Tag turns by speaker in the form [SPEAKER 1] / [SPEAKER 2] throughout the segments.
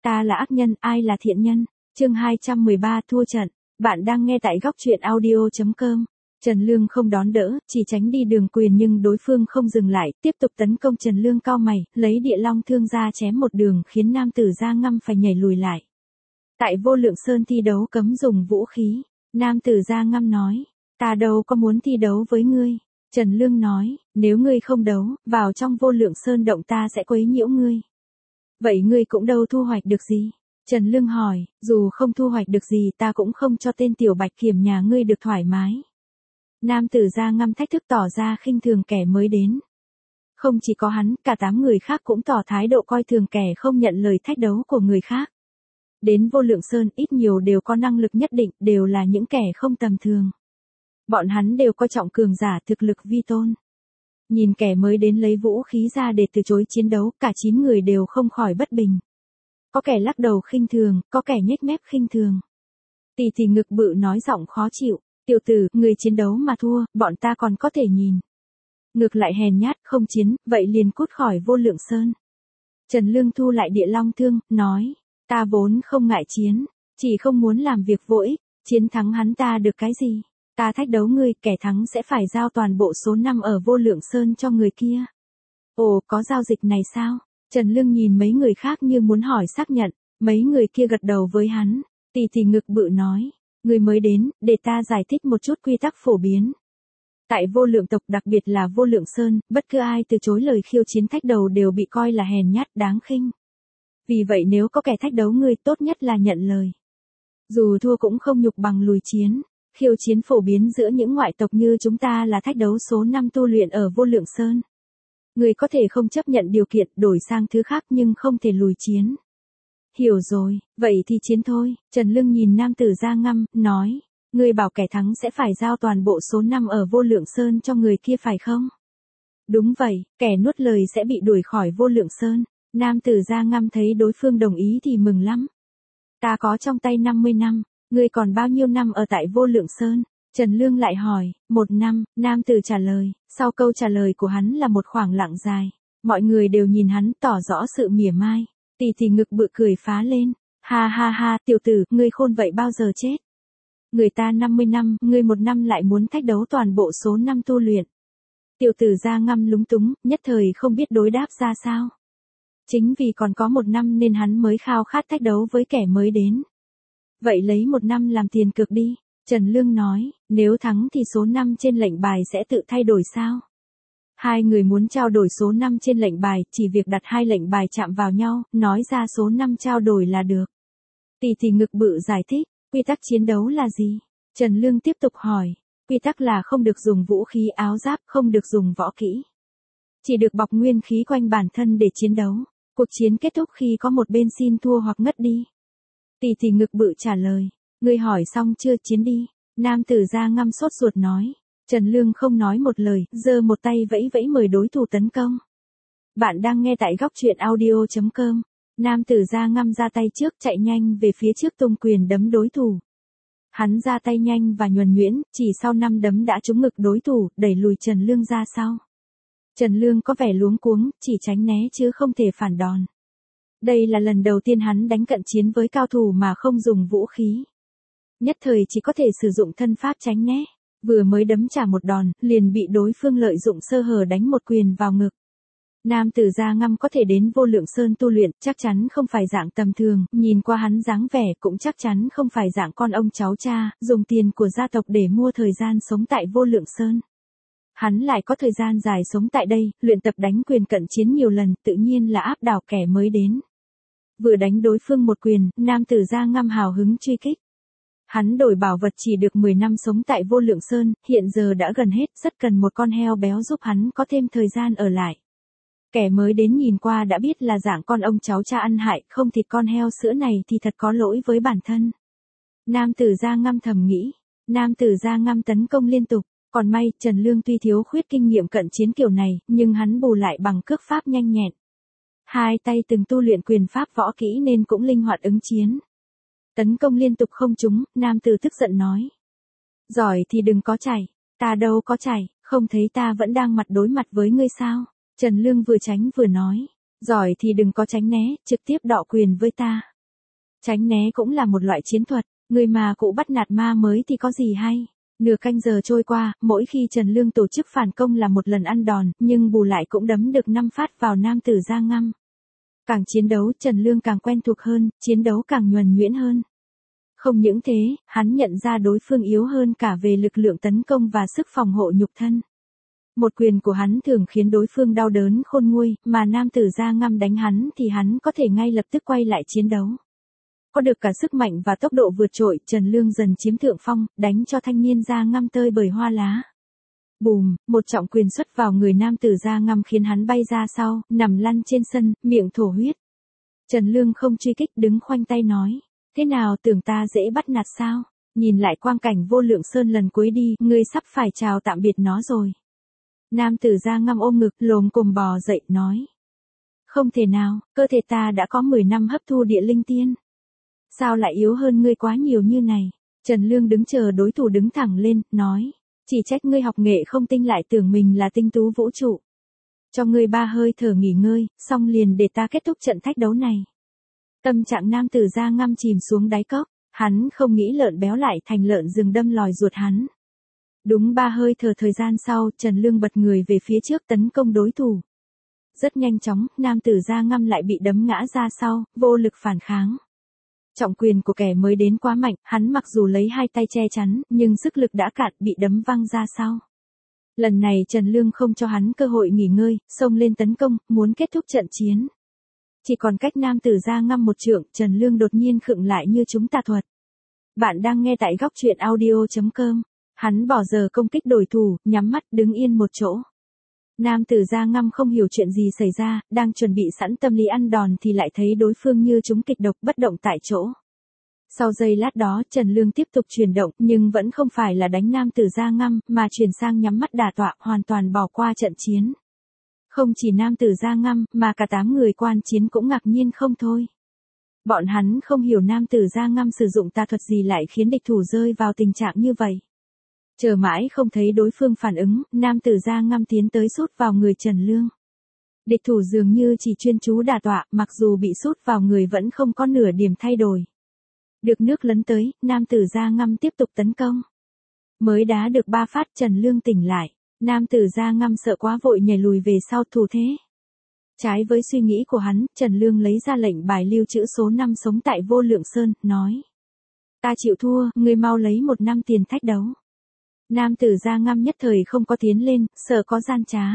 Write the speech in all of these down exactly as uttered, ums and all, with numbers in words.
[SPEAKER 1] Ta là ác nhân, ai là thiện nhân? Chương hai trăm mười ba thua trận. Bạn đang nghe tại góc truyện audio chấm com. Trần Lương không đón đỡ, chỉ tránh đi đường quyền nhưng đối phương không dừng lại, tiếp tục tấn công. Trần Lương cau mày, lấy địa long thương ra chém một đường khiến nam tử Da Ngăm phải nhảy lùi lại. Tại Vô Lượng Sơn thi đấu cấm dùng vũ khí. Nam tử Da Ngăm nói, ta đâu có muốn thi đấu với ngươi. Trần Lương nói, nếu ngươi không đấu, vào trong Vô Lượng Sơn động ta sẽ quấy nhiễu ngươi. Vậy ngươi cũng đâu thu hoạch được gì? Trần Lương hỏi, dù không thu hoạch được gì ta cũng không cho tên tiểu bạch kiểm nhà ngươi được thoải mái. Nam tử Da Ngăm thách thức tỏ ra khinh thường kẻ mới đến. Không chỉ có hắn, cả tám người khác cũng tỏ thái độ coi thường kẻ không nhận lời thách đấu của người khác. Đến Vô Lượng Sơn ít nhiều đều có năng lực nhất định, đều là những kẻ không tầm thường. Bọn hắn đều coi trọng cường giả thực lực vi tôn. Nhìn kẻ mới đến lấy vũ khí ra để từ chối chiến đấu, cả chín người đều không khỏi bất bình. Có kẻ lắc đầu khinh thường, có kẻ nhếch mép khinh thường. Tì tì ngực bự nói giọng khó chịu, tiểu tử, người chiến đấu mà thua, bọn ta còn có thể nhìn. Ngược lại hèn nhát, không chiến, vậy liền cút khỏi Vô Lượng Sơn. Trần Lương thu lại địa long thương, nói, ta vốn không ngại chiến, chỉ không muốn làm việc vô ích, chiến thắng hắn ta được cái gì. Ta thách đấu ngươi, kẻ thắng sẽ phải giao toàn bộ số năm ở Vô Lượng Sơn cho người kia. Ồ, có giao dịch này sao? Trần Lương nhìn mấy người khác như muốn hỏi xác nhận, mấy người kia gật đầu với hắn, tì tì ngực bự nói, người mới đến, để ta giải thích một chút quy tắc phổ biến. Tại Vô Lượng tộc đặc biệt là Vô Lượng Sơn, bất cứ ai từ chối lời khiêu chiến thách đầu đều bị coi là hèn nhát đáng khinh. Vì vậy nếu có kẻ thách đấu ngươi tốt nhất là nhận lời. Dù thua cũng không nhục bằng lùi chiến. Khiêu chiến phổ biến giữa những ngoại tộc như chúng ta là thách đấu số năm tu luyện ở Vô Lượng Sơn. Người có thể không chấp nhận điều kiện đổi sang thứ khác nhưng không thể lùi chiến. Hiểu rồi, vậy thì chiến thôi. Trần Lương nhìn nam tử Da Ngăm, nói, người bảo kẻ thắng sẽ phải giao toàn bộ số năm ở Vô Lượng Sơn cho người kia phải không? Đúng vậy, kẻ nuốt lời sẽ bị đuổi khỏi Vô Lượng Sơn. Nam tử Da Ngăm thấy đối phương đồng ý thì mừng lắm. Ta có trong tay năm mươi năm. Ngươi còn bao nhiêu năm ở tại Vô Lượng Sơn? Trần Lương lại hỏi, một năm, nam tử trả lời, sau câu trả lời của hắn là một khoảng lặng dài. Mọi người đều nhìn hắn tỏ rõ sự mỉa mai. Tì tì ngực bự cười phá lên, ha ha ha, tiểu tử, ngươi khôn vậy bao giờ chết? Người ta năm mươi năm, ngươi một năm lại muốn thách đấu toàn bộ số năm tu luyện. Tiểu tử Da Ngăm lúng túng, nhất thời không biết đối đáp ra sao. Chính vì còn có một năm nên hắn mới khao khát thách đấu với kẻ mới đến. Vậy lấy một năm làm tiền cược đi, Trần Lương nói, nếu thắng thì số năm trên lệnh bài sẽ tự thay đổi sao? Hai người muốn trao đổi số năm trên lệnh bài, chỉ việc đặt hai lệnh bài chạm vào nhau, nói ra số năm trao đổi là được. Tì tì ngực bự giải thích, quy tắc chiến đấu là gì? Trần Lương tiếp tục hỏi, quy tắc là không được dùng vũ khí áo giáp, không được dùng võ kỹ. Chỉ được bọc nguyên khí quanh bản thân để chiến đấu. Cuộc chiến kết thúc khi có một bên xin thua hoặc ngất đi. Tì tì ngực bự trả lời, ngươi hỏi xong chưa, chiến đi. Nam tử Da Ngăm sốt ruột nói. Trần Lương không nói một lời, giơ một tay vẫy vẫy mời đối thủ tấn công. Bạn đang nghe tại góc truyện audio chấm com. Nam tử Da Ngăm ra tay trước, chạy nhanh về phía trước tung quyền đấm đối thủ. Hắn ra tay nhanh và nhuần nhuyễn, chỉ sau năm đấm đã trúng ngực đối thủ, đẩy lùi Trần Lương ra sau. Trần Lương có vẻ luống cuống, chỉ tránh né chứ không thể phản đòn. Đây là lần đầu tiên hắn đánh cận chiến với cao thủ mà không dùng vũ khí. Nhất thời chỉ có thể sử dụng thân pháp tránh né. Vừa mới đấm trả một đòn, liền bị đối phương lợi dụng sơ hở đánh một quyền vào ngực. Nam tử Da Ngăm có thể đến Vô Lượng Sơn tu luyện, chắc chắn không phải dạng tầm thường, nhìn qua hắn dáng vẻ cũng chắc chắn không phải dạng con ông cháu cha, dùng tiền của gia tộc để mua thời gian sống tại Vô Lượng Sơn. Hắn lại có thời gian dài sống tại đây, luyện tập đánh quyền cận chiến nhiều lần, tự nhiên là áp đảo kẻ mới đến. Vừa đánh đối phương một quyền, nam tử Da Ngăm hào hứng truy kích. Hắn đổi bảo vật chỉ được mười năm sống tại Vô Lượng Sơn, hiện giờ đã gần hết, rất cần một con heo béo giúp hắn có thêm thời gian ở lại. Kẻ mới đến nhìn qua đã biết là dạng con ông cháu cha ăn hại, không thịt con heo sữa này thì thật có lỗi với bản thân. Nam tử Da Ngăm thầm nghĩ, nam tử Da Ngăm tấn công liên tục. Còn may, Trần Lương tuy thiếu khuyết kinh nghiệm cận chiến kiểu này, nhưng hắn bù lại bằng cước pháp nhanh nhẹn. Hai tay từng tu luyện quyền pháp võ kỹ nên cũng linh hoạt ứng chiến. Tấn công liên tục không trúng, nam tử tức giận nói. Giỏi thì đừng có chảy, ta đâu có chảy, không thấy ta vẫn đang mặt đối mặt với ngươi sao? Trần Lương vừa tránh vừa nói. Giỏi thì đừng có tránh né, trực tiếp đọ quyền với ta. Tránh né cũng là một loại chiến thuật, người mà cụ bắt nạt ma mới thì có gì hay. Nửa canh giờ trôi qua, mỗi khi Trần Lương tổ chức phản công là một lần ăn đòn, nhưng bù lại cũng đấm được năm phát vào nam tử da ngăm. Càng chiến đấu, Trần Lương càng quen thuộc hơn, chiến đấu càng nhuần nhuyễn hơn. Không những thế, hắn nhận ra đối phương yếu hơn cả về lực lượng tấn công và sức phòng hộ nhục thân. Một quyền của hắn thường khiến đối phương đau đớn khôn nguôi, mà nam tử da ngăm đánh hắn thì hắn có thể ngay lập tức quay lại chiến đấu. Có được cả sức mạnh và tốc độ vượt trội, Trần Lương dần chiếm thượng phong, đánh cho thanh niên da ngăm tơi bời hoa lá. Bùm, một trọng quyền xuất vào người nam tử da ngăm khiến hắn bay ra sau, nằm lăn trên sân, miệng thổ huyết. Trần Lương không truy kích, đứng khoanh tay nói. Thế nào, tưởng ta dễ bắt nạt sao? Nhìn lại quang cảnh Vô Lượng Sơn lần cuối đi, ngươi sắp phải chào tạm biệt nó rồi. Nam tử da ngăm ôm ngực, lồm cồm bò dậy, nói. Không thể nào, cơ thể ta đã có mười năm hấp thu địa linh tiên. Sao lại yếu hơn ngươi quá nhiều như này? Trần Lương đứng chờ đối thủ đứng thẳng lên, nói. Chỉ trách ngươi học nghệ không tinh lại tưởng mình là tinh tú vũ trụ. Cho ngươi ba hơi thở nghỉ ngơi, xong liền để ta kết thúc trận thách đấu này. Tâm trạng nam tử da ngăm chìm xuống đáy cốc, hắn không nghĩ lợn béo lại thành lợn rừng đâm lòi ruột hắn. Đúng ba hơi thở thời gian sau, Trần Lương bật người về phía trước tấn công đối thủ. Rất nhanh chóng, nam tử da ngăm lại bị đấm ngã ra sau, vô lực phản kháng. Trọng quyền của kẻ mới đến quá mạnh, hắn mặc dù lấy hai tay che chắn, nhưng sức lực đã cạn, bị đấm văng ra sau. Lần này Trần Lương không cho hắn cơ hội nghỉ ngơi, xông lên tấn công, muốn kết thúc trận chiến. Chỉ còn cách nam tử da ngăm một trượng, Trần Lương đột nhiên khựng lại như trúng tà thuật. Bạn đang nghe tại góc truyện audio chấm com. Hắn bỏ giờ công kích đối thủ, nhắm mắt đứng yên một chỗ. Nam tử da ngăm không hiểu chuyện gì xảy ra, đang chuẩn bị sẵn tâm lý ăn đòn thì lại thấy đối phương như trúng kịch độc bất động tại chỗ. Sau giây lát đó, Trần Lương tiếp tục chuyển động, nhưng vẫn không phải là đánh nam tử da ngăm, mà chuyển sang nhắm mắt đả tọa, hoàn toàn bỏ qua trận chiến. Không chỉ nam tử da ngăm, mà cả tám người quan chiến cũng ngạc nhiên không thôi. Bọn hắn không hiểu nam tử da ngăm sử dụng tà thuật gì lại khiến địch thủ rơi vào tình trạng như vậy. Chờ mãi không thấy đối phương phản ứng, nam tử da ngăm tiến tới sút vào người Trần Lương. Địch thủ dường như chỉ chuyên chú đả tọa, mặc dù bị sút vào người vẫn không có nửa điểm thay đổi. Được nước lấn tới, nam tử da ngăm tiếp tục tấn công. Mới đá được ba phát Trần Lương tỉnh lại, nam tử da ngăm sợ quá vội nhảy lùi về sau thủ thế. Trái với suy nghĩ của hắn, Trần Lương lấy ra lệnh bài lưu trữ số năm sống tại Vô Lượng Sơn, nói. Ta chịu thua, ngươi mau lấy một năm tiền thách đấu. Nam tử da ngăm nhất thời không có tiến lên, sợ có gian trá.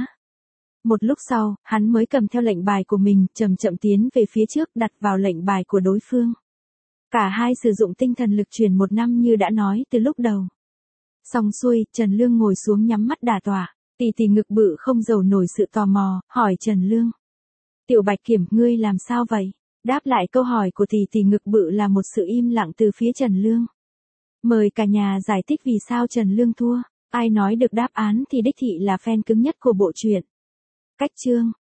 [SPEAKER 1] Một lúc sau, hắn mới cầm theo lệnh bài của mình, chậm chậm tiến về phía trước đặt vào lệnh bài của đối phương. Cả hai sử dụng tinh thần lực truyền một năm như đã nói từ lúc đầu. Xong xuôi, Trần Lương ngồi xuống nhắm mắt đả tọa, tì tì ngực bự không dầu nổi sự tò mò, hỏi Trần Lương. Tiểu Bạch Kiểm, ngươi làm sao vậy? Đáp lại câu hỏi của tì tì ngực bự là một sự im lặng từ phía Trần Lương. Mời cả nhà giải thích vì sao Trần Lương thua. Ai nói được đáp án thì đích thị là fan cứng nhất của bộ truyện. Cách chương